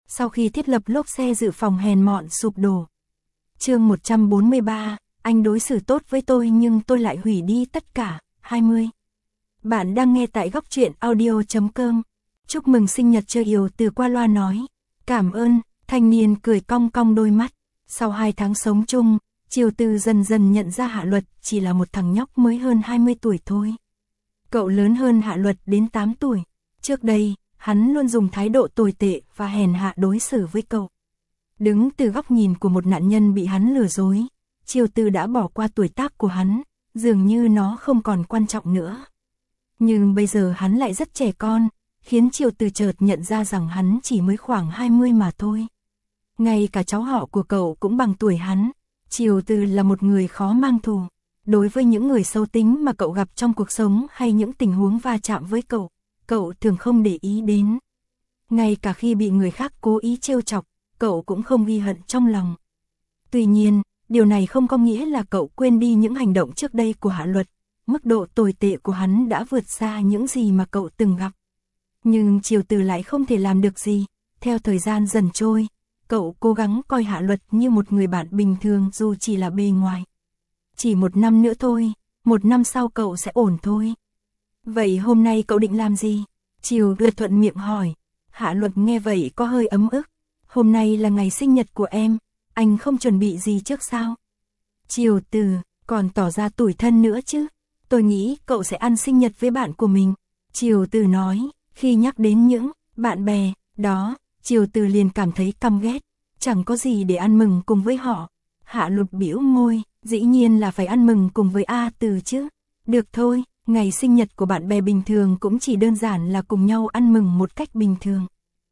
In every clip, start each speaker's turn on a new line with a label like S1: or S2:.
S1: sau khi thiết lập lốp xe dự phòng hèn mọn sụp đổ. Chương 143, anh đối xử tốt với tôi nhưng tôi lại hủy đi tất cả. 20. Bạn đang nghe tại góc truyện audio.com. Chúc mừng sinh nhật Triều Yêu từ qua loa nói. Cảm ơn, thanh niên cười cong cong đôi mắt. Sau 2 tháng sống chung, Triều Từ dần dần nhận ra Hạ Luật chỉ là một thằng nhóc mới hơn 20 tuổi thôi. Cậu lớn hơn Hạ Luật đến 8 tuổi. Trước đây, hắn luôn dùng thái độ tồi tệ và hèn hạ đối xử với cậu. Đứng từ góc nhìn của một nạn nhân bị hắn lừa dối, Triều Từ đã bỏ qua tuổi tác của hắn, dường như nó không còn quan trọng nữa. Nhưng bây giờ hắn lại rất trẻ con, khiến Triều Từ chợt nhận ra rằng hắn chỉ mới khoảng 20 mà thôi. Ngay cả cháu họ của cậu cũng bằng tuổi hắn. Triều Từ là một người khó mang thù. Đối với những người xấu tính mà cậu gặp trong cuộc sống hay những tình huống va chạm với cậu thường không để ý đến. Ngay cả khi bị người khác cố ý trêu chọc, cậu cũng không ghi hận trong lòng. Tuy nhiên, điều này không có nghĩa là cậu quên đi những hành động trước đây của Hạ Luật. Mức độ tồi tệ của hắn đã vượt xa những gì mà cậu từng gặp. Nhưng Triều Từ lại không thể làm được gì. Theo thời gian dần trôi, cậu cố gắng coi Hạ Luật như một người bạn bình thường dù chỉ là bề ngoài. Chỉ 1 năm nữa thôi, 1 năm sau cậu sẽ ổn thôi. Vậy hôm nay cậu định làm gì? Triều Từ thuận miệng hỏi. Hạ Luật nghe vậy có hơi ấm ức. Hôm nay là ngày sinh nhật của em, anh không chuẩn bị gì trước sao? Triều Từ còn tỏ ra tủi thân nữa chứ. Tôi nghĩ cậu sẽ ăn sinh nhật với bạn của mình. Triều Từ nói, khi nhắc đến những bạn bè đó, Triều Từ liền cảm thấy căm ghét. Chẳng có gì để ăn mừng cùng với họ. Hạ Luật bĩu môi, dĩ nhiên là phải ăn mừng cùng với A Từ chứ. Được thôi, ngày sinh nhật của bạn bè bình thường cũng chỉ đơn giản là cùng nhau ăn mừng một cách bình thường.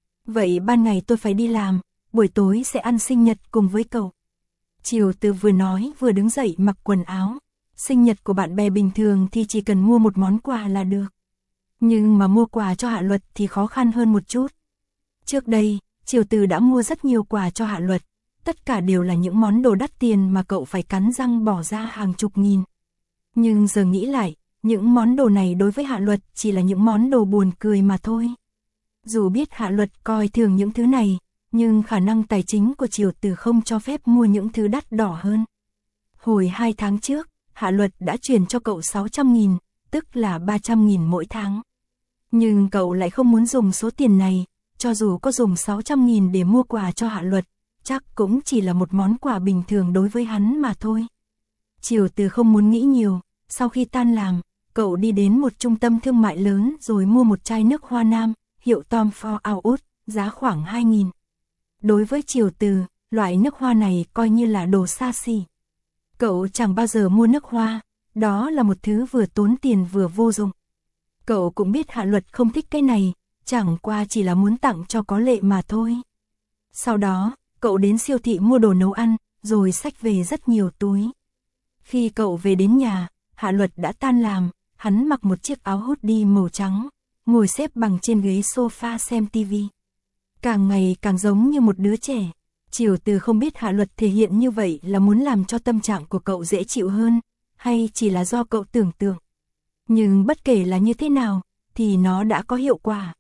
S1: Vậy ban ngày tôi phải đi làm, buổi tối sẽ ăn sinh nhật cùng với cậu. Triều Từ vừa nói vừa đứng dậy mặc quần áo. Sinh nhật của bạn bè bình thường thì chỉ cần mua một món quà là được. Nhưng mà mua quà cho Hạ Luật thì khó khăn hơn một chút. Trước đây, Triều Từ đã mua rất nhiều quà cho Hạ Luật. Tất cả đều là những món đồ đắt tiền mà cậu phải cắn răng bỏ ra hàng chục nghìn. Nhưng giờ nghĩ lại, những món đồ này đối với Hạ Luật chỉ là những món đồ buồn cười mà thôi. Dù biết Hạ Luật coi thường những thứ này, nhưng khả năng tài chính của Triều Từ không cho phép mua những thứ đắt đỏ hơn. Hồi 2 tháng trước, Hạ Luật đã chuyển cho cậu 600.000, tức là 300.000 mỗi tháng. Nhưng cậu lại không muốn dùng số tiền này, cho dù có dùng 600.000 để mua quà cho Hạ Luật, chắc cũng chỉ là một món quà bình thường đối với hắn mà thôi. Triều Từ không muốn nghĩ nhiều, sau khi tan làm, cậu đi đến một trung tâm thương mại lớn rồi mua một chai nước hoa nam, hiệu Tom Ford Out, giá khoảng 2.000. Đối với Triều Từ, loại nước hoa này coi như là đồ xa xỉ. Cậu chẳng bao giờ mua nước hoa, đó là một thứ vừa tốn tiền vừa vô dụng. Cậu cũng biết Hạ Luật không thích cái này, chẳng qua chỉ là muốn tặng cho có lệ mà thôi. Sau đó, cậu đến siêu thị mua đồ nấu ăn, rồi xách về rất nhiều túi. Khi cậu về đến nhà, Hạ Luật đã tan làm, hắn mặc một chiếc áo hoodie màu trắng, ngồi xếp bằng trên ghế sofa xem tivi. Càng ngày càng giống như một đứa trẻ. Triều Từ không biết Hạ Luật thể hiện như vậy là muốn làm cho tâm trạng của cậu dễ chịu hơn, hay chỉ là do cậu tưởng tượng. Nhưng bất kể là như thế nào, thì nó đã có hiệu quả.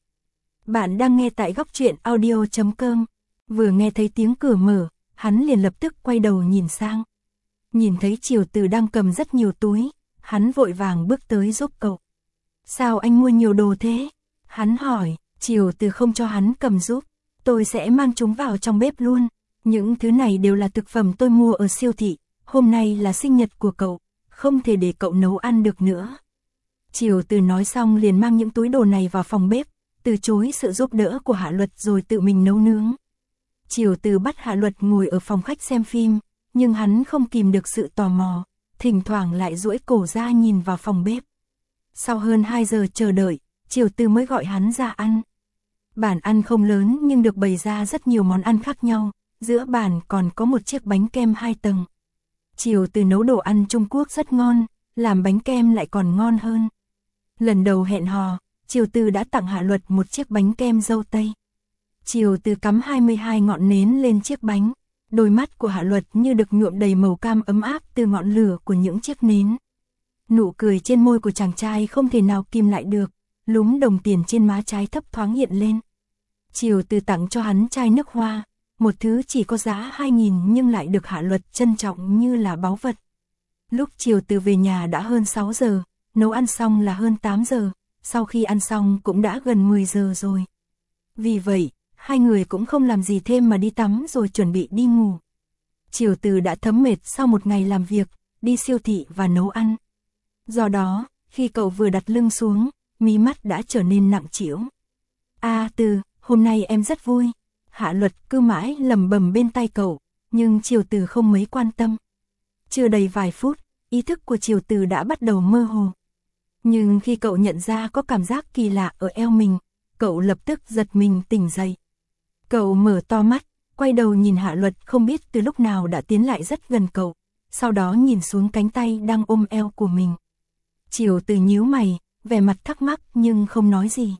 S1: Bạn đang nghe tại góc truyện audio.com. Vừa nghe thấy tiếng cửa mở, hắn liền lập tức quay đầu nhìn sang. Nhìn thấy Triều Từ đang cầm rất nhiều túi, hắn vội vàng bước tới giúp cậu. Sao anh mua nhiều đồ thế? Hắn hỏi. Triều Từ không cho hắn cầm giúp. Tôi sẽ mang chúng vào trong bếp luôn. Những thứ này đều là thực phẩm tôi mua ở siêu thị. Hôm nay là sinh nhật của cậu, không thể để cậu nấu ăn được nữa. Triều Từ nói xong liền mang những túi đồ này vào phòng bếp, từ chối sự giúp đỡ của Hạ Luật rồi tự mình nấu nướng. Triều Từ bắt Hạ Luật ngồi ở phòng khách xem phim, nhưng hắn không kìm được sự tò mò, thỉnh thoảng lại duỗi cổ ra nhìn vào phòng bếp. Sau hơn 2 giờ chờ đợi, Triều Từ mới gọi hắn ra ăn. Bàn ăn không lớn nhưng được bày ra rất nhiều món ăn khác nhau, giữa bàn còn có một chiếc bánh kem 2 tầng. Triều Từ nấu đồ ăn Trung Quốc rất ngon, làm bánh kem lại còn ngon hơn. Lần đầu hẹn hò, Triều Từ đã tặng Hạ Luật một chiếc bánh kem dâu tây. Triều Từ cắm 22 ngọn nến lên chiếc bánh, đôi mắt của Hạ Luật như được nhuộm đầy màu cam ấm áp từ ngọn lửa của những chiếc nến. Nụ cười trên môi của chàng trai không thể nào kìm lại được, lúm đồng tiền trên má trái thấp thoáng hiện lên. Triều Từ tặng cho hắn chai nước hoa, một thứ chỉ có giá 2.000 nhưng lại được Hạ Luật trân trọng như là báu vật. Lúc Triều Từ về nhà đã hơn 6 giờ, nấu ăn xong là hơn 8 giờ, sau khi ăn xong cũng đã gần 10 giờ rồi. Vì vậy, hai người cũng không làm gì thêm mà đi tắm rồi chuẩn bị đi ngủ. Triều Từ đã thấm mệt sau một ngày làm việc, đi siêu thị và nấu ăn. Do đó, khi cậu vừa đặt lưng xuống, mí mắt đã trở nên nặng trĩu. Từ, hôm nay em rất vui. Hạ Luật cứ mãi lẩm bẩm bên tai cậu, nhưng Triều Từ không mấy quan tâm. Chưa đầy vài phút, ý thức của Triều Từ đã bắt đầu mơ hồ. Nhưng khi cậu nhận ra có cảm giác kỳ lạ ở eo mình, cậu lập tức giật mình tỉnh dậy. Cậu mở to mắt, quay đầu nhìn Hạ Luật không biết từ lúc nào đã tiến lại rất gần cậu, sau đó nhìn xuống cánh tay đang ôm eo của mình. Triều Từ nhíu mày, vẻ mặt thắc mắc nhưng không nói gì.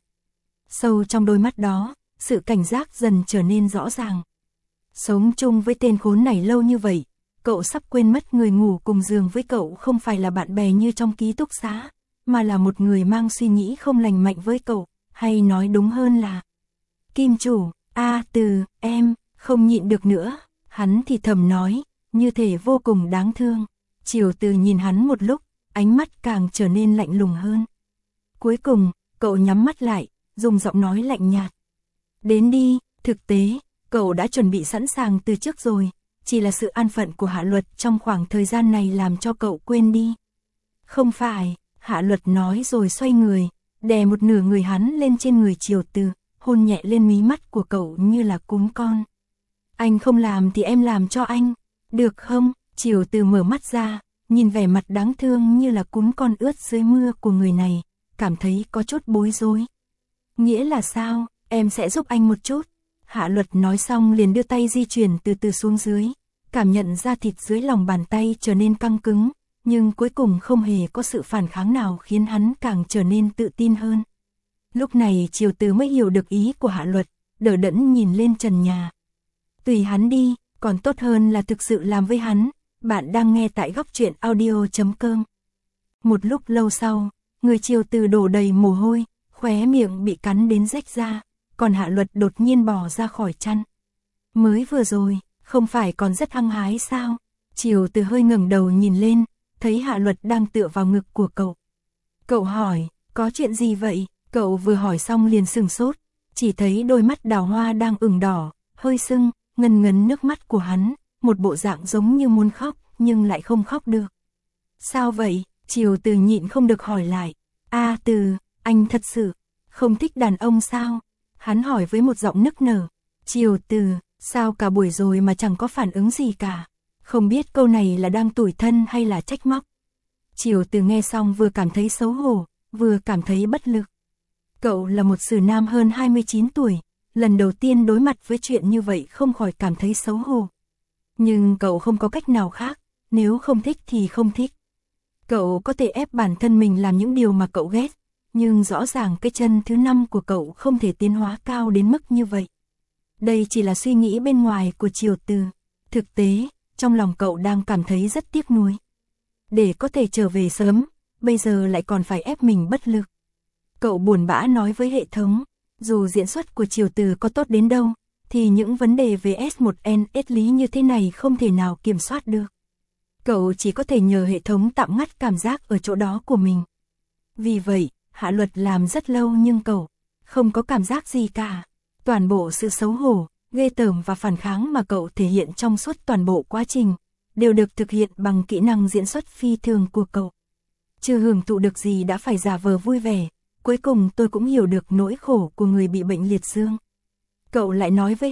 S1: Sâu trong đôi mắt đó, sự cảnh giác dần trở nên rõ ràng. Sống chung với tên khốn này lâu như vậy, cậu sắp quên mất người ngủ cùng giường với cậu không phải là bạn bè như trong ký túc xá, mà là một người mang suy nghĩ không lành mạnh với cậu, hay nói đúng hơn là Kim chủ. Từ, em, không nhịn được nữa, hắn thì thầm nói, như thể vô cùng đáng thương. Triều Từ nhìn hắn một lúc, ánh mắt càng trở nên lạnh lùng hơn. Cuối cùng, cậu nhắm mắt lại, dùng giọng nói lạnh nhạt. Đến đi, thực tế, cậu đã chuẩn bị sẵn sàng từ trước rồi, chỉ là sự an phận của Hạ Luật trong khoảng thời gian này làm cho cậu quên đi. Không phải, Hạ Luật nói rồi xoay người, đè một nửa người hắn lên trên người Triều Từ, hôn nhẹ lên mí mắt của cậu như là cún con. Anh không làm thì em làm cho anh, được không? Triều Từ mở mắt ra, nhìn vẻ mặt đáng thương như là cún con ướt dưới mưa của người này, cảm thấy có chút bối rối. Nghĩa là sao, em sẽ giúp anh một chút. Hạ Luật nói xong liền đưa tay di chuyển từ từ xuống dưới, cảm nhận da thịt dưới lòng bàn tay trở nên căng cứng, nhưng cuối cùng không hề có sự phản kháng nào khiến hắn càng trở nên tự tin hơn. Lúc này Triều Từ mới hiểu được ý của Hạ Luật, đờ đẫn nhìn lên trần nhà. Tùy hắn đi, còn tốt hơn là thực sự làm với hắn. Bạn đang nghe tại Góc Truyện Audio.com. Một lúc lâu sau, người Triều Từ đổ đầy mồ hôi, khóe miệng bị cắn đến rách ra, còn Hạ Luật đột nhiên bò ra khỏi chăn. Mới vừa rồi, không phải còn rất hăng hái sao? Triều Từ hơi ngẩng đầu nhìn lên, thấy Hạ Luật đang tựa vào ngực của cậu. Cậu hỏi, có chuyện gì vậy? Cậu vừa hỏi xong liền sửng sốt, chỉ thấy đôi mắt đào hoa đang ửng đỏ, hơi sưng, ngần ngấn nước mắt của hắn, một bộ dạng giống như muốn khóc, nhưng lại không khóc được. Sao vậy? Triều Từ nhịn không được hỏi lại. Từ, anh thật sự không thích đàn ông sao? Hắn hỏi với một giọng nức nở. Triều Từ, sao cả buổi rồi mà chẳng có phản ứng gì cả? Không biết câu này là đang tủi thân hay là trách móc. Triều Từ nghe xong vừa cảm thấy xấu hổ, vừa cảm thấy bất lực. Cậu là một sử nam hơn 29 tuổi, lần đầu tiên đối mặt với chuyện như vậy không khỏi cảm thấy xấu hổ. Nhưng cậu không có cách nào khác, nếu không thích thì không thích. Cậu có thể ép bản thân mình làm những điều mà cậu ghét, nhưng rõ ràng cái chân thứ 5 của cậu không thể tiến hóa cao đến mức như vậy. Đây chỉ là suy nghĩ bên ngoài của Triều Từ. Thực tế, trong lòng cậu đang cảm thấy rất tiếc nuối. Để có thể trở về sớm, bây giờ lại còn phải ép mình bất lực. Cậu buồn bã nói với hệ thống, dù diễn xuất của Triều Từ có tốt đến đâu, thì những vấn đề về S1N S lý như thế này không thể nào kiểm soát được. Cậu chỉ có thể nhờ hệ thống tạm ngắt cảm giác ở chỗ đó của mình. Vì vậy, Hạ Luật làm rất lâu nhưng cậu không có cảm giác gì cả. Toàn bộ sự xấu hổ, ghê tởm và phản kháng mà cậu thể hiện trong suốt toàn bộ quá trình, đều được thực hiện bằng kỹ năng diễn xuất phi thường của cậu. Chưa hưởng thụ được gì đã phải giả vờ vui vẻ, cuối cùng tôi cũng hiểu được nỗi khổ của người bị bệnh liệt dương. Cậu lại nói với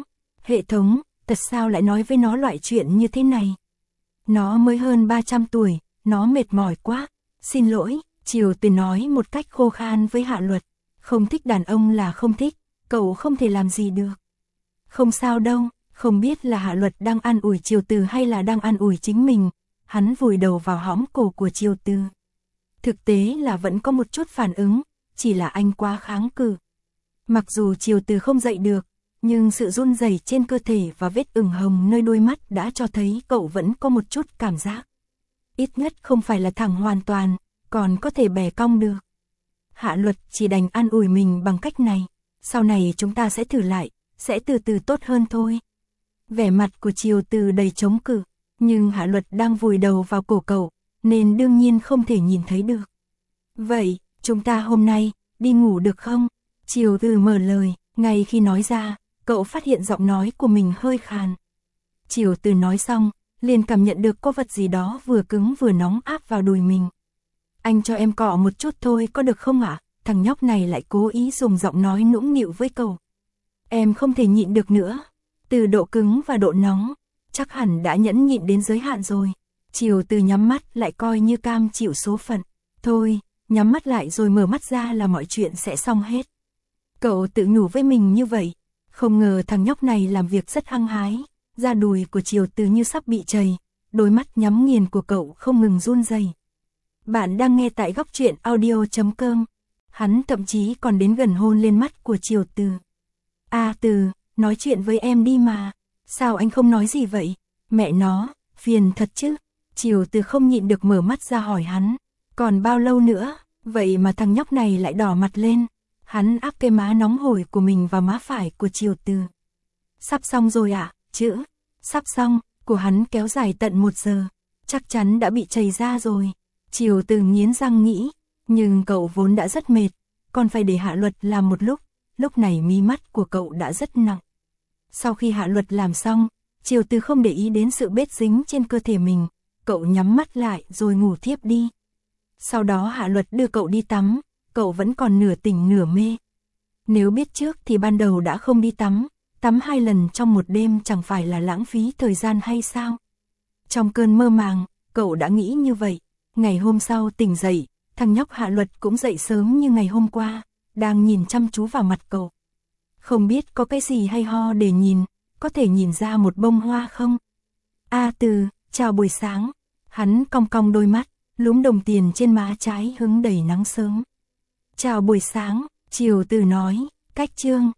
S1: hệ thống, thật sao lại nói với nó loại chuyện như thế này? Nó mới hơn 300 tuổi, nó mệt mỏi quá, xin lỗi, Triều Từ nói một cách khô khan với Hạ Luật, không thích đàn ông là không thích, cậu không thể làm gì được. Không sao đâu, không biết là Hạ Luật đang an ủi Triều Từ hay là đang an ủi chính mình, hắn vùi đầu vào hõm cổ của Triều Từ. Thực tế là vẫn có một chút phản ứng, chỉ là anh quá kháng cự. Mặc dù Triều Từ không dậy được, nhưng sự run rẩy trên cơ thể và vết ửng hồng nơi đôi mắt đã cho thấy cậu vẫn có một chút cảm giác. Ít nhất không phải là thẳng hoàn toàn, còn có thể bẻ cong được. Hạ Luật chỉ đành an ủi mình bằng cách này. Sau này chúng ta sẽ thử lại, sẽ từ từ tốt hơn thôi. Vẻ mặt của Triều Từ đầy chống cự, nhưng Hạ Luật đang vùi đầu vào cổ cậu, nên đương nhiên không thể nhìn thấy được. Vậy, chúng ta hôm nay, đi ngủ được không? Triều Từ mở lời, ngay khi nói ra, cậu phát hiện giọng nói của mình hơi khàn. Triều Từ nói xong, liền cảm nhận được có vật gì đó vừa cứng vừa nóng áp vào đùi mình. Anh cho em cọ một chút thôi có được không ạ? Thằng nhóc này lại cố ý dùng giọng nói nũng nịu với cậu. Em không thể nhịn được nữa. Từ độ cứng và độ nóng, chắc hẳn đã nhẫn nhịn đến giới hạn rồi. Triều Từ nhắm mắt lại coi như cam chịu số phận. Thôi, nhắm mắt lại rồi mở mắt ra là mọi chuyện sẽ xong hết. Cậu tự nhủ với mình như vậy. Không ngờ thằng nhóc này làm việc rất hăng hái. Da đùi của Triều Từ như sắp bị trầy. Đôi mắt nhắm nghiền của cậu không ngừng run rẩy. Bạn đang nghe tại Góc Truyện Audio.com. Hắn thậm chí còn đến gần hôn lên mắt của Triều Từ. Từ, nói chuyện với em đi mà. Sao anh không nói gì vậy? Mẹ nó, phiền thật chứ. Triều Từ không nhịn được mở mắt ra hỏi hắn. Còn bao lâu nữa? Vậy mà thằng nhóc này lại đỏ mặt lên. Hắn áp cái má nóng hổi của mình vào má phải của Triều Từ. Sắp xong rồi ạ, chữ. Sắp xong, của hắn kéo dài tận 1 giờ. Chắc chắn đã bị trầy ra rồi. Triều Từ nghiến răng nghĩ. Nhưng cậu vốn đã rất mệt. Còn phải để Hạ Luật làm một lúc này mí mắt của cậu đã rất nặng. Sau khi Hạ Luật làm xong, Triều Từ không để ý đến sự bết dính trên cơ thể mình. Cậu nhắm mắt lại rồi ngủ thiếp đi. Sau đó Hạ Luật đưa cậu đi tắm. Cậu vẫn còn nửa tỉnh nửa mê. Nếu biết trước thì ban đầu đã không đi tắm. Tắm 2 lần trong một đêm chẳng phải là lãng phí thời gian hay sao? Trong cơn mơ màng, cậu đã nghĩ như vậy. Ngày hôm sau tỉnh dậy, thằng nhóc Hạ Luật cũng dậy sớm như ngày hôm qua, đang nhìn chăm chú vào mặt cậu. Không biết có cái gì hay ho để nhìn, có thể nhìn ra một bông hoa không? Từ, chào buổi sáng. Hắn cong cong đôi mắt, lúm đồng tiền trên má trái hứng đầy nắng sớm. Chào buổi sáng, Triều Từ nói, cách chương.